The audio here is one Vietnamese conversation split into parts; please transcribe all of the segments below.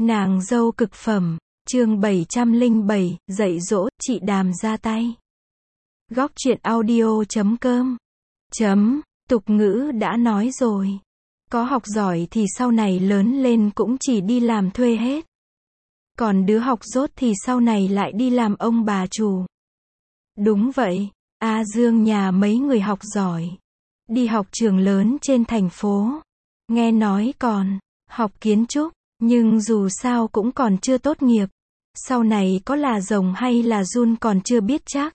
Nàng dâu cực phẩm, chương 707, dạy dỗ, chị Đàm ra tay. Góc truyện audio.com. Tục ngữ đã nói rồi. Có học giỏi thì sau này lớn lên cũng chỉ đi làm thuê hết. Còn đứa học dốt thì sau này lại đi làm ông bà chủ. Đúng vậy, A Dương nhà mấy người học giỏi. Đi học trường lớn trên thành phố. Nghe nói còn học kiến trúc. Nhưng dù sao cũng còn chưa tốt nghiệp. Sau này có là rồng hay là giun còn chưa biết chắc.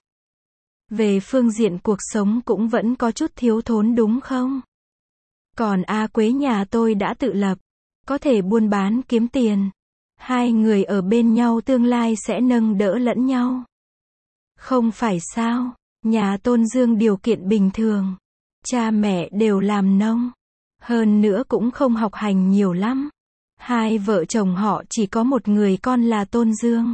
Về phương diện cuộc sống cũng vẫn có chút thiếu thốn đúng không? Còn A Quế nhà tôi đã tự lập. Có thể buôn bán kiếm tiền. Hai người ở bên nhau tương lai sẽ nâng đỡ lẫn nhau. Không phải sao? Nhà Tôn Dương điều kiện bình thường. Cha mẹ đều làm nông. Hơn nữa cũng không học hành nhiều lắm. Hai vợ chồng họ chỉ có một người con là Tôn Dương.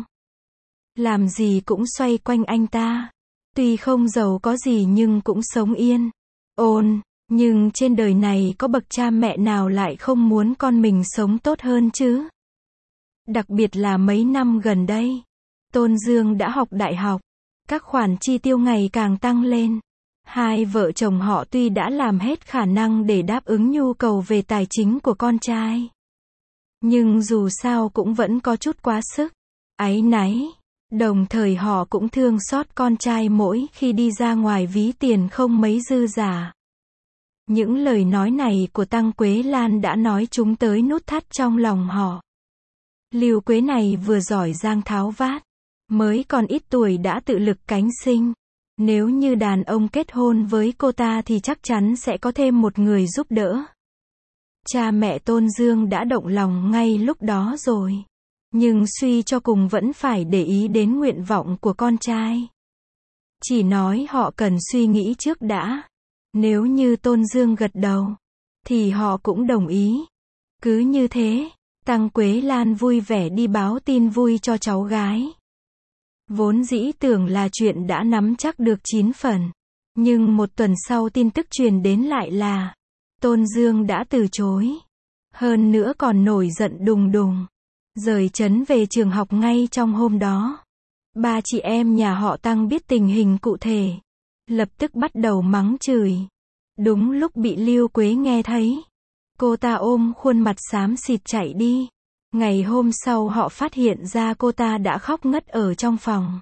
Làm gì cũng xoay quanh anh ta. Tuy không giàu có gì nhưng cũng sống yên, ổn. Nhưng trên đời này có bậc cha mẹ nào lại không muốn con mình sống tốt hơn chứ? Đặc biệt là mấy năm gần đây. Tôn Dương đã học đại học. Các khoản chi tiêu ngày càng tăng lên. Hai vợ chồng họ tuy đã làm hết khả năng để đáp ứng nhu cầu về tài chính của con trai. Nhưng dù sao cũng vẫn có chút quá sức. Áy náy. Đồng thời họ cũng thương xót con trai mỗi khi đi ra ngoài ví tiền không mấy dư giả. Những lời nói này của Tăng Quế Lan đã nói chúng tới nút thắt trong lòng họ. Lưu Quế này vừa giỏi giang tháo vát. Mới còn ít tuổi đã tự lực cánh sinh. Nếu như đàn ông kết hôn với cô ta thì chắc chắn sẽ có thêm một người giúp đỡ. Cha mẹ Tôn Dương đã động lòng ngay lúc đó rồi. Nhưng suy cho cùng vẫn phải để ý đến nguyện vọng của con trai. Chỉ nói họ cần suy nghĩ trước đã. Nếu như Tôn Dương gật đầu, thì họ cũng đồng ý. Cứ như thế, Tăng Quế Lan vui vẻ đi báo tin vui cho cháu gái. Vốn dĩ tưởng là chuyện đã nắm chắc được 9 phần. Nhưng một tuần sau tin tức truyền đến lại là Tôn Dương đã từ chối. Hơn nữa còn nổi giận đùng đùng. Rời trấn về trường học ngay trong hôm đó. Ba chị em nhà họ Tăng biết tình hình cụ thể. Lập tức bắt đầu mắng chửi. Đúng lúc bị Lưu Quế nghe thấy. Cô ta ôm khuôn mặt xám xịt chạy đi. Ngày hôm sau họ phát hiện ra cô ta đã khóc ngất ở trong phòng.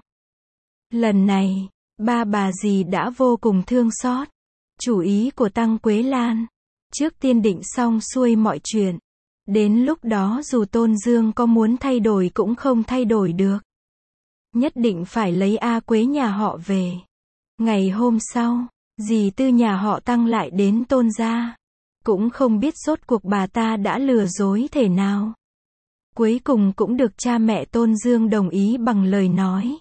Lần này, ba bà dì đã vô cùng thương xót. Chủ ý của Tăng Quế Lan. Trước tiên định xong xuôi mọi chuyện. Đến lúc đó dù Tôn Dương có muốn thay đổi cũng không thay đổi được. Nhất định phải lấy A Quế nhà họ về. Ngày hôm sau, dì Tư nhà họ Tăng lại đến Tôn gia. Cũng không biết rốt cuộc bà ta đã lừa dối thế nào. Cuối cùng cũng được cha mẹ Tôn Dương đồng ý bằng lời nói.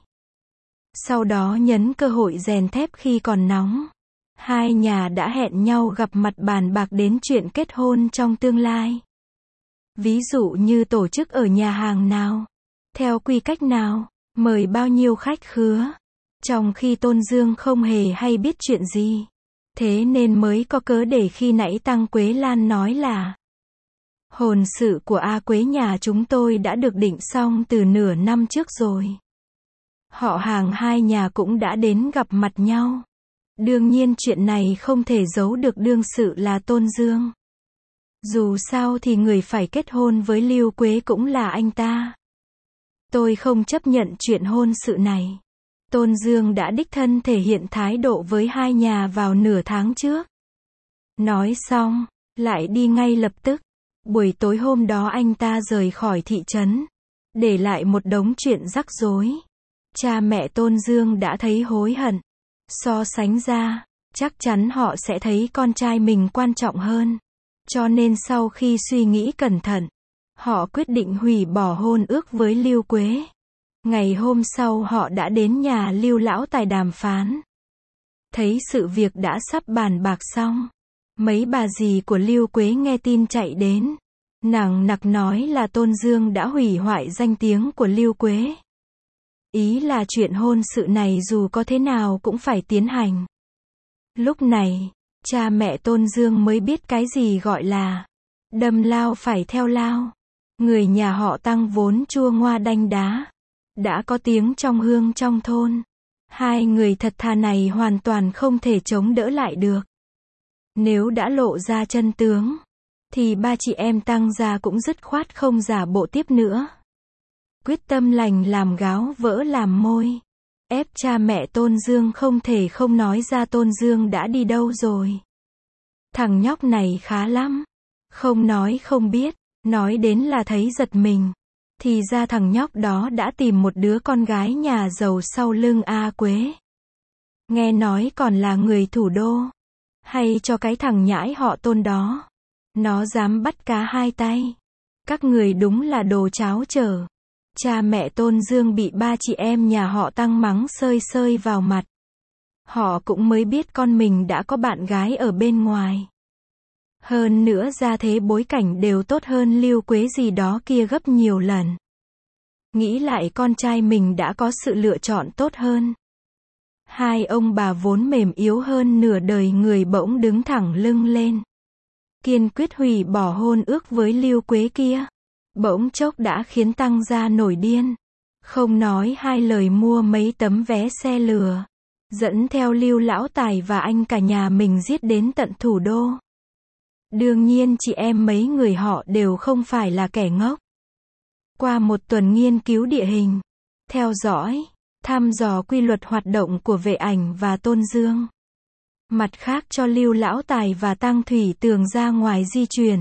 Sau đó nhấn cơ hội rèn thép khi còn nóng. Hai nhà đã hẹn nhau gặp mặt bàn bạc đến chuyện kết hôn trong tương lai. Ví dụ như tổ chức ở nhà hàng nào, theo quy cách nào, mời bao nhiêu khách khứa. Trong khi Tôn Dương không hề hay biết chuyện gì. Thế nên mới có cớ để khi nãy Tăng Quế Lan nói là hôn sự của A Quế nhà chúng tôi đã được định xong từ nửa năm trước rồi. Họ hàng hai nhà cũng đã đến gặp mặt nhau. Đương nhiên chuyện này không thể giấu được đương sự là Tôn Dương. Dù sao thì người phải kết hôn với Lưu Quế cũng là anh ta. Tôi không chấp nhận chuyện hôn sự này. Tôn Dương đã đích thân thể hiện thái độ với hai nhà vào nửa tháng trước. Nói xong, lại đi ngay lập tức. Buổi tối hôm đó anh ta rời khỏi thị trấn. Để lại một đống chuyện rắc rối. Cha mẹ Tôn Dương đã thấy hối hận. So sánh ra, chắc chắn họ sẽ thấy con trai mình quan trọng hơn. Cho nên sau khi suy nghĩ cẩn thận, họ quyết định hủy bỏ hôn ước với Lưu Quế. Ngày hôm sau họ đã đến nhà Lưu lão tài đàm phán. Thấy sự việc đã sắp bàn bạc xong, mấy bà dì của Lưu Quế nghe tin chạy đến. Nàng nặc nói là Tôn Dương đã hủy hoại danh tiếng của Lưu Quế. Ý là chuyện hôn sự này dù có thế nào cũng phải tiến hành. Lúc này, cha mẹ Tôn Dương mới biết cái gì gọi là đâm lao phải theo lao. Người nhà họ Tăng vốn chua ngoa đanh đá, đã có tiếng trong hương trong thôn. Hai người thật thà này hoàn toàn không thể chống đỡ lại được. Nếu đã lộ ra chân tướng, thì ba chị em Tăng gia cũng dứt khoát không giả bộ tiếp nữa. Quyết tâm lành làm gáo vỡ làm môi. Ép cha mẹ Tôn Dương không thể không nói ra Tôn Dương đã đi đâu rồi. Thằng nhóc này khá lắm. Không nói không biết, nói đến là thấy giật mình. Thì ra thằng nhóc đó đã tìm một đứa con gái nhà giàu sau lưng A Quế. Nghe nói còn là người thủ đô. Hay cho cái thằng nhãi họ Tôn đó. Nó dám bắt cá hai tay. Các người đúng là đồ cháo trở. Cha mẹ Tôn Dương bị ba chị em nhà họ Tăng mắng sơi sơi vào mặt. Họ cũng mới biết con mình đã có bạn gái ở bên ngoài. Hơn nữa gia thế bối cảnh đều tốt hơn Lưu Quế gì đó kia gấp nhiều lần. Nghĩ lại con trai mình đã có sự lựa chọn tốt hơn. Hai ông bà vốn mềm yếu hơn nửa đời người bỗng đứng thẳng lưng lên. Kiên quyết hủy bỏ hôn ước với Lưu Quế kia. Bỗng chốc đã khiến Tăng gia nổi điên. Không nói hai lời mua mấy tấm vé xe lừa. Dẫn theo Lưu lão tài và anh cả nhà mình giết đến tận thủ đô. Đương nhiên chị em mấy người họ đều không phải là kẻ ngốc. Qua một tuần nghiên cứu địa hình, theo dõi, thăm dò quy luật hoạt động của Vệ Ảnh và Tôn Dương. Mặt khác cho Lưu lão tài và Tăng Thủy Tường ra ngoài di chuyển.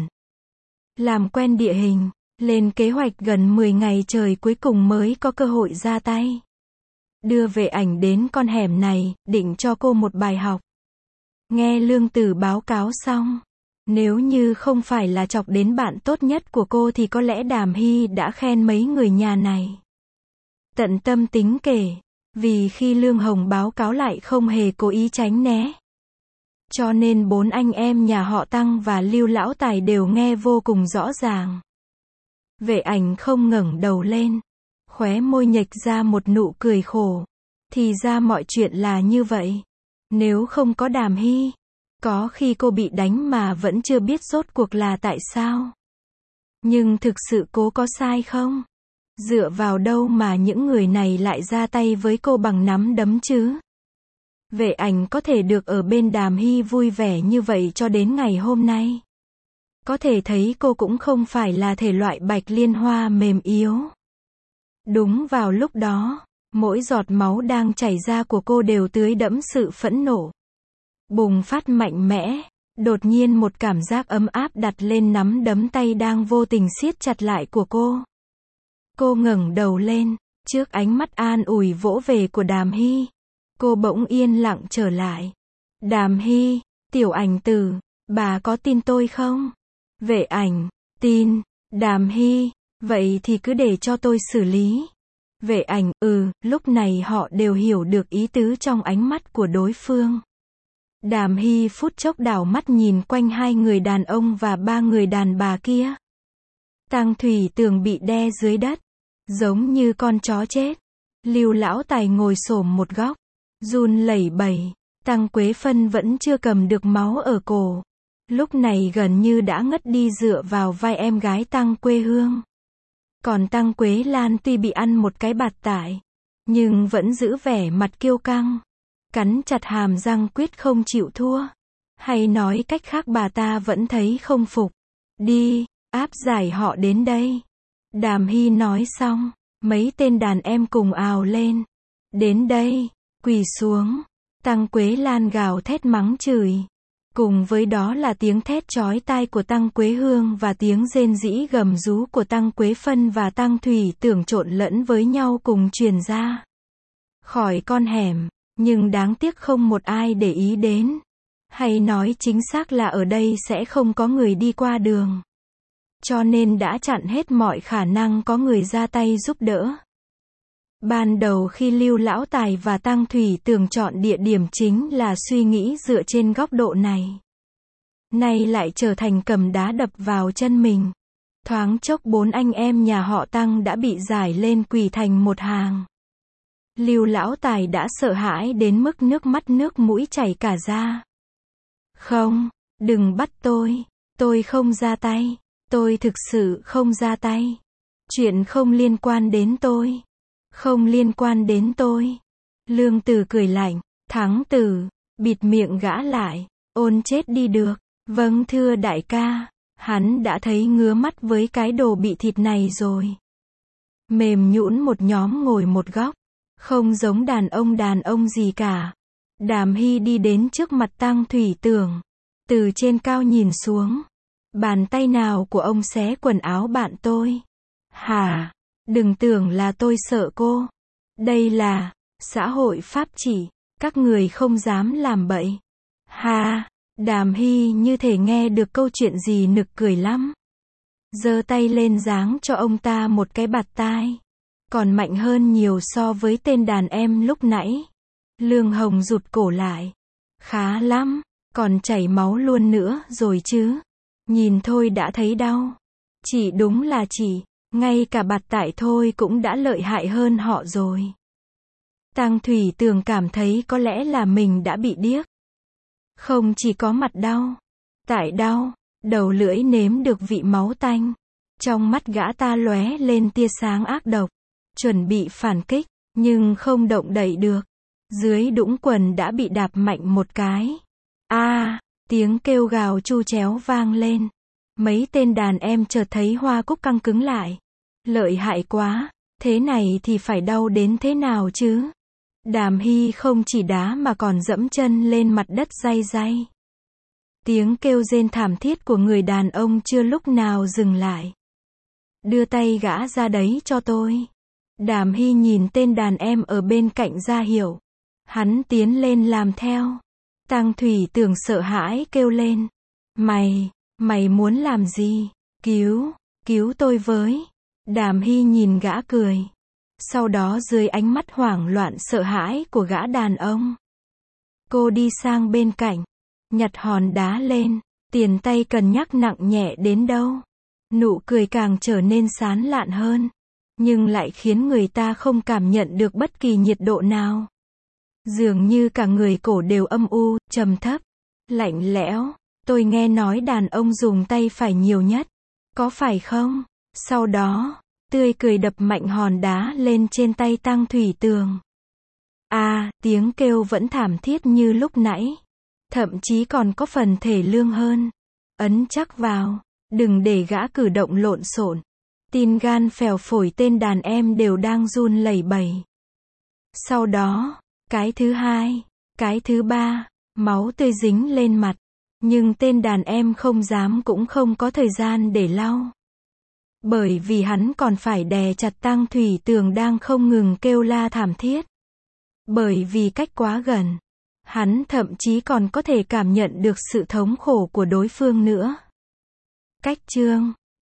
Làm quen địa hình, lên kế hoạch gần 10 ngày trời cuối cùng mới có cơ hội ra tay. Đưa Vệ Ảnh đến con hẻm này, định cho cô một bài học. Nghe Lương Tử báo cáo xong. Nếu như không phải là chọc đến bạn tốt nhất của cô thì có lẽ Đàm Hy đã khen mấy người nhà này. Tận tâm tính kể, vì khi Lương Hồng báo cáo lại không hề cố ý tránh né. Cho nên bốn anh em nhà họ Tăng và Lưu lão tài đều nghe vô cùng rõ ràng. Vệ Ảnh không ngẩng đầu lên, khóe môi nhếch ra một nụ cười khổ. Thì ra mọi chuyện là như vậy. Nếu không có Đàm Hy, có khi cô bị đánh mà vẫn chưa biết rốt cuộc là tại sao. Nhưng thực sự cô có sai không? Dựa vào đâu mà những người này lại ra tay với cô bằng nắm đấm chứ? Vệ Ảnh có thể được ở bên Đàm Hy vui vẻ như vậy cho đến ngày hôm nay. Có thể thấy cô cũng không phải là thể loại bạch liên hoa mềm yếu. Đúng vào lúc đó, mỗi giọt máu đang chảy ra của cô đều tưới đẫm sự phẫn nộ. Bùng phát mạnh mẽ, đột nhiên một cảm giác ấm áp đặt lên nắm đấm tay đang vô tình siết chặt lại của cô. Cô ngẩng đầu lên, trước ánh mắt an ủi vỗ về của Đàm Hy. Cô bỗng yên lặng trở lại. Đàm Hy, Tiểu Ảnh Tử, bà có tin tôi không? Vệ Ảnh, tin. Đàm Hy, vậy thì cứ để cho tôi xử lý. Vệ Ảnh, lúc này họ đều hiểu được ý tứ trong ánh mắt của đối phương. Đàm Hy phút chốc đảo mắt nhìn quanh hai người đàn ông và ba người đàn bà kia. Tăng Thủy Tường bị đè dưới đất, giống như con chó chết. Lưu lão tài ngồi xổm một góc, run lẩy bẩy. Tăng Quế Phân vẫn chưa cầm được máu ở cổ. Lúc này gần như đã ngất đi dựa vào vai em gái Tăng Quê Hương. Còn Tăng Quế Lan tuy bị ăn một cái bạt tải, nhưng vẫn giữ vẻ mặt kiêu căng. Cắn chặt hàm răng quyết không chịu thua. Hay nói cách khác bà ta vẫn thấy không phục. Đi, áp giải họ đến đây. Đàm Hy nói xong, mấy tên đàn em cùng ào lên. Đến đây, quỳ xuống. Tăng Quế Lan gào thét mắng chửi. Cùng với đó là tiếng thét chói tai của Tăng Quế Hương và tiếng rên rỉ gầm rú của Tăng Quế Phân và Tăng Thủy Tưởng trộn lẫn với nhau cùng truyền ra. Khỏi con hẻm, nhưng đáng tiếc không một ai để ý đến. Hay nói chính xác là ở đây sẽ không có người đi qua đường. Cho nên đã chặn hết mọi khả năng có người ra tay giúp đỡ. Ban đầu khi Lưu lão tài và Tăng Thủy Tường chọn địa điểm chính là suy nghĩ dựa trên góc độ này. Nay lại trở thành cầm đá đập vào chân mình. Thoáng chốc bốn anh em nhà họ Tăng đã bị giải lên quỳ thành một hàng. Lưu lão tài đã sợ hãi đến mức nước mắt nước mũi chảy cả ra. Không, đừng bắt tôi không ra tay. Tôi thực sự không ra tay. Chuyện không liên quan đến tôi. Không liên quan đến tôi. Lương Tử cười lạnh. Thắng Tử, bịt miệng gã lại. Ôn chết đi được. Vâng thưa đại ca. Hắn đã thấy ngứa mắt với cái đồ bị thịt này rồi. Mềm nhũn một nhóm ngồi một góc. Không giống đàn ông gì cả. Đàm Hy đi đến trước mặt Tăng Thủy Tường. Từ trên cao nhìn xuống. Bàn tay nào của ông xé quần áo bạn tôi? Hả? Đừng tưởng là tôi sợ cô. Đây là xã hội pháp chỉ. Các người không dám làm bậy. Ha! Đàm Hy như thể nghe được câu chuyện gì nực cười lắm. Giơ tay lên giáng cho ông ta một cái bạt tai. Còn mạnh hơn nhiều so với tên đàn em lúc nãy. Lương Hồng rụt cổ lại. Khá lắm, còn chảy máu luôn nữa rồi chứ. Nhìn thôi đã thấy đau. Chỉ đúng là chỉ, ngay cả bạt tại thôi cũng đã lợi hại hơn họ rồi. Tăng Thủy Tường cảm thấy có lẽ là mình đã bị điếc. Không chỉ có mặt đau, tại đau, đầu lưỡi nếm được vị máu tanh. Trong mắt gã ta lóe lên tia sáng ác độc. Chuẩn bị phản kích, nhưng không động đậy được. Dưới đũng quần đã bị đạp mạnh một cái. Tiếng kêu gào chu chéo vang lên. Mấy tên đàn em chợt thấy Hoa Cúc căng cứng lại. Lợi hại quá, thế này thì phải đau đến thế nào chứ? Đàm Hy không chỉ đá mà còn dẫm chân lên mặt đất day day. Tiếng kêu rên thảm thiết của người đàn ông chưa lúc nào dừng lại. Đưa tay gã ra đấy cho tôi. Đàm Hy nhìn tên đàn em ở bên cạnh ra hiệu. Hắn tiến lên làm theo. Tăng Thủy Tường sợ hãi kêu lên. Mày muốn làm gì? Cứu tôi với. Đàm Hy nhìn gã cười. Sau đó dưới ánh mắt hoảng loạn sợ hãi của gã đàn ông, cô đi sang bên cạnh, nhặt hòn đá lên. Tiền tay cần nhắc nặng nhẹ đến đâu. Nụ cười càng trở nên sán lạn hơn. Nhưng lại khiến người ta không cảm nhận được bất kỳ nhiệt độ nào. Dường như cả người cổ đều âm u, trầm thấp, lạnh lẽo. Tôi nghe nói đàn ông dùng tay phải nhiều nhất. Có phải không? Sau đó, tươi cười đập mạnh hòn đá lên trên tay Tăng Thủy Tường. Tiếng kêu vẫn thảm thiết như lúc nãy. Thậm chí còn có phần thể lương hơn. Ấn chắc vào, đừng để gã cử động lộn xộn. Tin gan phèo phổi tên đàn em đều đang run lẩy bẩy. Sau đó, cái thứ hai, cái thứ ba, máu tươi dính lên mặt. Nhưng tên đàn em không dám cũng không có thời gian để lau. Bởi vì hắn còn phải đè chặt Tăng Thủy Tường đang không ngừng kêu la thảm thiết. Bởi vì cách quá gần, hắn thậm chí còn có thể cảm nhận được sự thống khổ của đối phương nữa. Cách chương